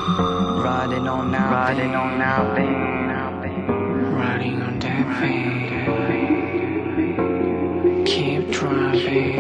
Riding on nothing, riding on nothing, riding on that thing. Keep driving,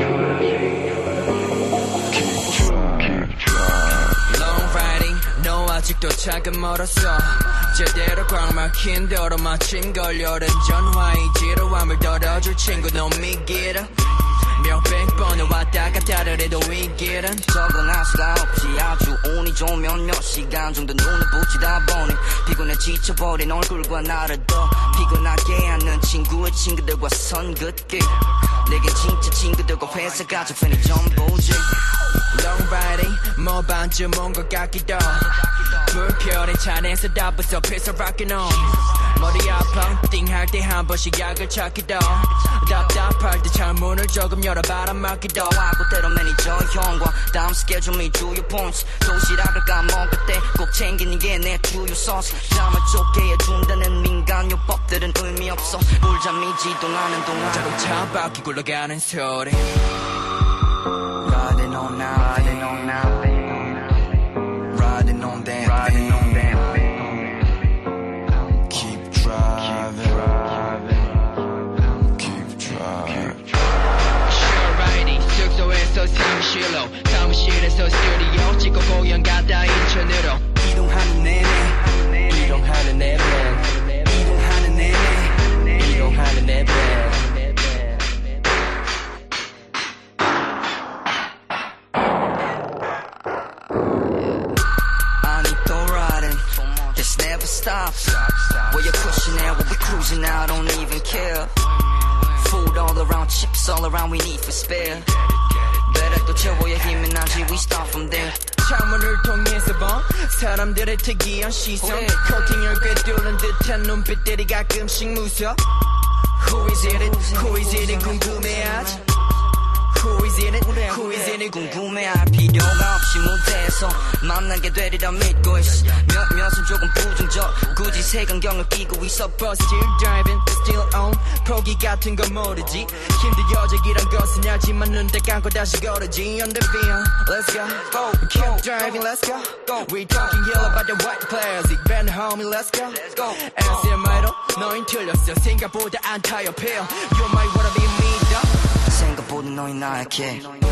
keep driving. Long riding, 너 아직도 차가 멀었어. 제대로 꽉 막힌 도로 마침 걸려든 전화의 지루함을 덜어줄 친구 너 믿기라. 몇백 번을 왔다 갔다를 해도 이 길은 적응할 수가 없지. 아주 운이 좋으면 몇 시간 정도 눈을 붙이다 보니 피곤해 지쳐버린 얼굴과 나를 더 피곤하게 하는 친구의 친구들과 선긋기. 내겐 진짜 친구들과 회사 가족 팬이 전부지. Long riding 뭐 반쯤 온 것 같기도. 불편해 차내서 답해서 피서 rockin' on. 머리 아파 띵할 때 한 번씩 약을 찾기도. 답답할 때 창문을 조금 열어 바람 맞기도 하고 때로 매니저 형과 다음 스케줄 및 주요 포인트 도시락을 까먹을 때 꼭 챙기는 게 내 주요 소스. 잠을 쫓게 해준다는 민간요법들은 의미 없어. 울잠이 지동하는 동안 자동차 바퀴 굴러가는 소리. Riding on nothing, riding on nothing, riding on that, riding on that. Keep driving, keep driving. Sure riding 숙소에서 사무실로 사무실에서 스튜디오 찍고 공연 갔다 인천으로 이동하는 내내, 이동하는 내 밴, 이동하는 내내, 이동하는 내 밴. This never stops. Where you're pushing out, we'll be cruising out, don't even care. Food all around, chips all around, we need for spare. Better 또 채워야 힘이 나지, we start from there. 창문을 통해서 본 사람들의 특이한 시선. 코팅을 꿰뚫는 듯한 눈빛들이 가끔씩 무서워. Who is it? Who is it? 궁금해하지. Who is it? Who is it? 궁금해할 필요가 없이 무대에서 만나게 되리라 믿고 있어. 몇몇은 조금 부정적 굳이 색안경을 끼고 있어. But still driving, still on. 포기 같은 건 모르지. 힘들어지기란 것은 알지만 눈 딱 감고 다시 걸으지. On the beat, let's go, go. Keep driving, let's go, go. We talking here about the white classic band, homie, let's go, go. SMI로 너흰 틀렸어. 생각보다 안 타협해요. You might wanna be me, though. 생각보다 너희 나약해.